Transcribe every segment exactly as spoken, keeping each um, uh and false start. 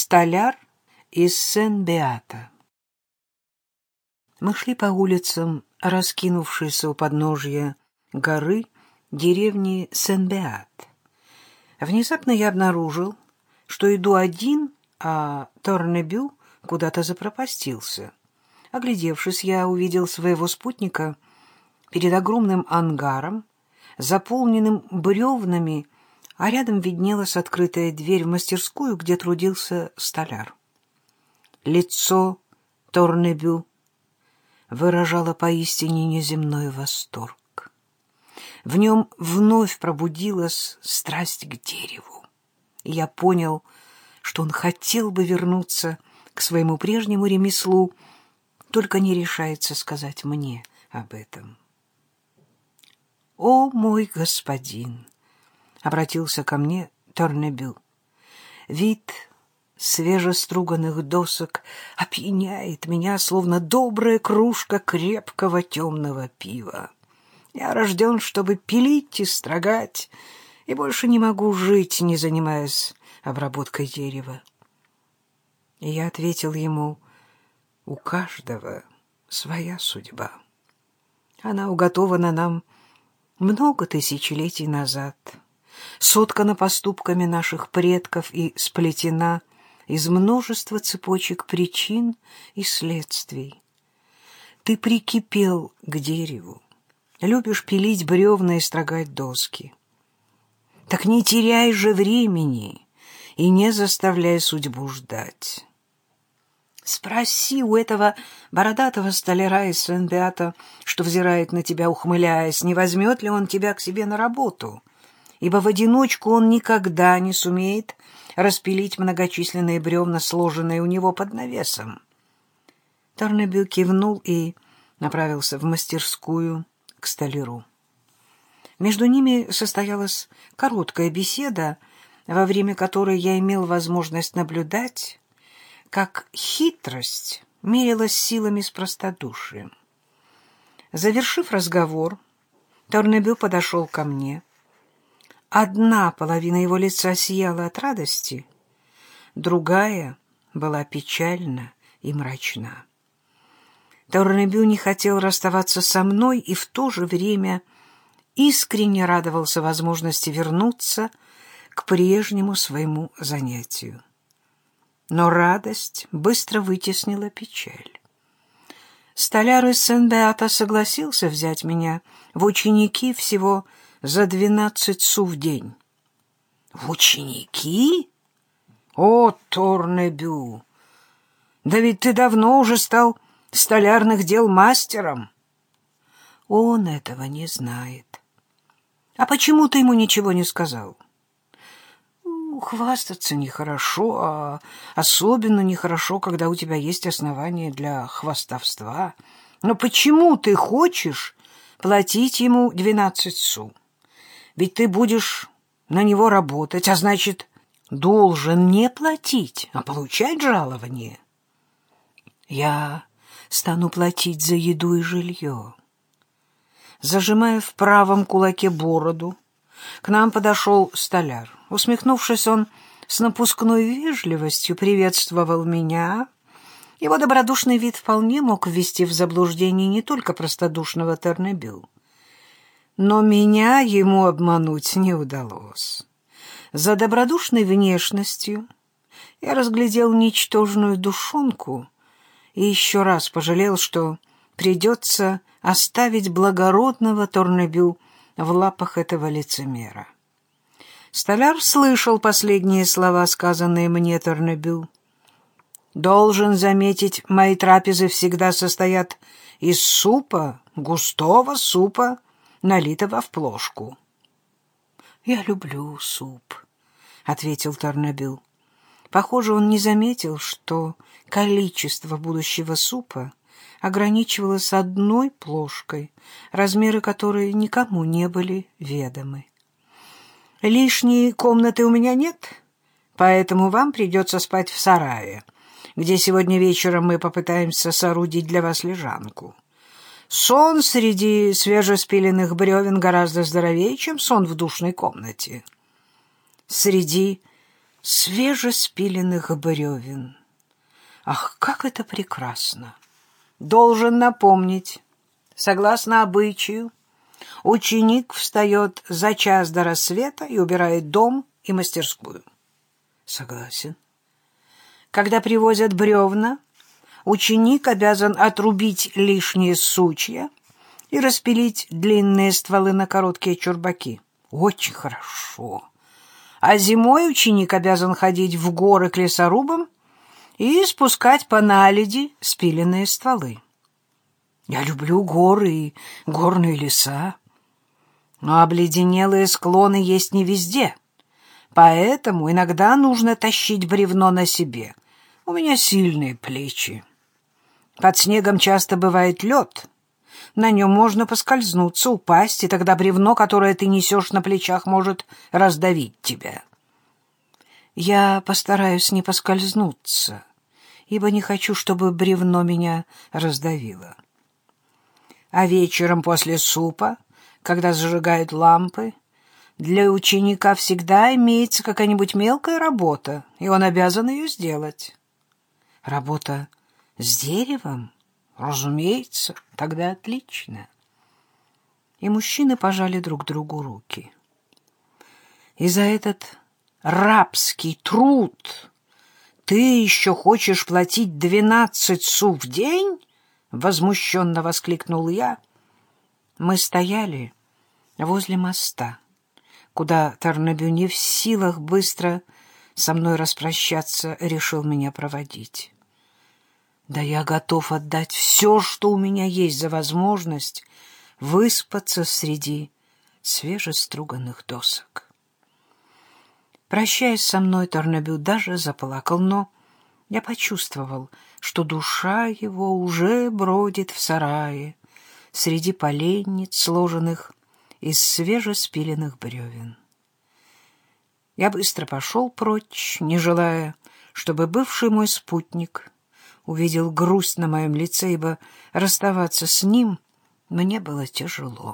Столяр из Сен-Беата. Мы шли по улицам, раскинувшейся у подножья горы деревни Сен-Беат. Внезапно я обнаружил, что иду один, а Торнебю куда-то запропастился. Оглядевшись, я увидел своего спутника перед огромным ангаром, заполненным бревнами, а рядом виднелась открытая дверь в мастерскую, где трудился столяр. Лицо Торнебю выражало поистине неземной восторг. В нем вновь пробудилась страсть к дереву. И я понял, что он хотел бы вернуться к своему прежнему ремеслу, только не решается сказать мне об этом. «О, мой господин!» — обратился ко мне Торнебю. «Вид свежеструганных досок опьяняет меня, словно добрая кружка крепкого темного пива. Я рожден, чтобы пилить и строгать, и больше не могу жить, не занимаясь обработкой дерева». И я ответил ему: «У каждого своя судьба. Она уготована нам много тысячелетий назад, соткана поступками наших предков и сплетена из множества цепочек причин и следствий. Ты прикипел к дереву, любишь пилить бревна и строгать доски. Так не теряй же времени и не заставляй судьбу ждать. Спроси у этого бородатого столяра из Сен-Беата, что взирает на тебя, ухмыляясь, не возьмет ли он тебя к себе на работу, ибо в одиночку он никогда не сумеет распилить многочисленные бревна, сложенные у него под навесом». Торнебю кивнул и направился в мастерскую к столяру. Между ними состоялась короткая беседа, во время которой я имел возможность наблюдать, как хитрость мерилась силами с простодушием. Завершив разговор, Торнебю подошел ко мне. Одна половина его лица сияла от радости, другая была печальна и мрачна. Торнебю не хотел расставаться со мной и в то же время искренне радовался возможности вернуться к прежнему своему занятию. Но радость быстро вытеснила печаль. Столяр из Сен-Беата согласился взять меня в ученики всего за двенадцать су в день. В ученики? О, Торнебю! Да ведь ты давно уже стал столярных дел мастером. Он этого не знает. А почему ты ему ничего не сказал? Хвастаться нехорошо, а особенно нехорошо, когда у тебя есть основания для хвастовства. Но почему ты хочешь платить ему двенадцать су? Ведь ты будешь на него работать, а значит, должен не платить, а получать жалование. Я стану платить за еду и жилье. Зажимая в правом кулаке бороду, к нам подошел столяр. Усмехнувшись, он с напускной вежливостью приветствовал меня. Его добродушный вид вполне мог ввести в заблуждение не только простодушного Торнебю. Но меня ему обмануть не удалось. За добродушной внешностью я разглядел ничтожную душонку и еще раз пожалел, что придется оставить благородного Торнебю в лапах этого лицемера. Столяр слышал последние слова, сказанные мне Торнебю. «Должен заметить, мои трапезы всегда состоят из супа, густого супа, налитого в плошку». «Я люблю суп», — ответил Торнебю. Похоже, он не заметил, что количество будущего супа ограничивалось одной плошкой, размеры которой никому не были ведомы. «Лишней комнаты у меня нет, поэтому вам придется спать в сарае, где сегодня вечером мы попытаемся соорудить для вас лежанку. Сон среди свежеспиленных бревен гораздо здоровее, чем сон в душной комнате. Среди свежеспиленных бревен. Ах, как это прекрасно! Должен напомнить, согласно обычаю, ученик встает за час до рассвета и убирает дом и мастерскую. Согласен. Когда привозят бревна, ученик обязан отрубить лишние сучья и распилить длинные стволы на короткие чурбаки. Очень хорошо. А зимой ученик обязан ходить в горы к лесорубам и спускать по наледи спиленные стволы. Я люблю горы и горные леса, но обледенелые склоны есть не везде, поэтому иногда нужно тащить бревно на себе. У меня сильные плечи. Под снегом часто бывает лед. На нем можно поскользнуться, упасть, и тогда бревно, которое ты несешь на плечах, может раздавить тебя. Я постараюсь не поскользнуться, ибо не хочу, чтобы бревно меня раздавило. А вечером после супа, когда зажигают лампы, для ученика всегда имеется какая-нибудь мелкая работа, и он обязан ее сделать. Работа с деревом? Разумеется, тогда отлично. И мужчины пожали друг другу руки. И за этот рабский труд ты еще хочешь платить двенадцать су в день? Возмущенно воскликнул я. Мы стояли возле моста, куда Торнабю не в силах быстро со мной распрощаться решил меня проводить. Да я готов отдать все, что у меня есть, за возможность выспаться среди свежеструганных досок. Прощаясь со мной, Торнабю даже заплакал, но я почувствовал, что душа его уже бродит в сарае среди поленниц, сложенных из свежеспиленных бревен. Я быстро пошел прочь, не желая, чтобы бывший мой спутник увидел грусть на моем лице, ибо расставаться с ним мне было тяжело.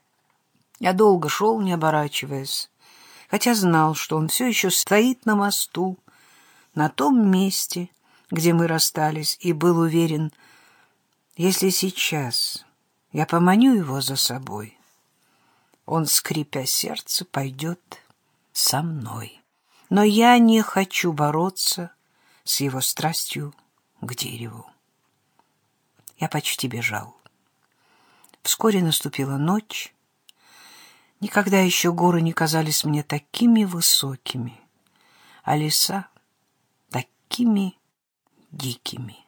Я долго шел, не оборачиваясь, хотя знал, что он все еще стоит на мосту, на том месте, где мы расстались, и был уверен, если сейчас я поманю его за собой, он, скрипя сердце, пойдет со мной. Но я не хочу бороться с его страстью к дереву. Я почти бежал. Вскоре наступила ночь. Никогда еще горы не казались мне такими высокими, а леса такими дикими.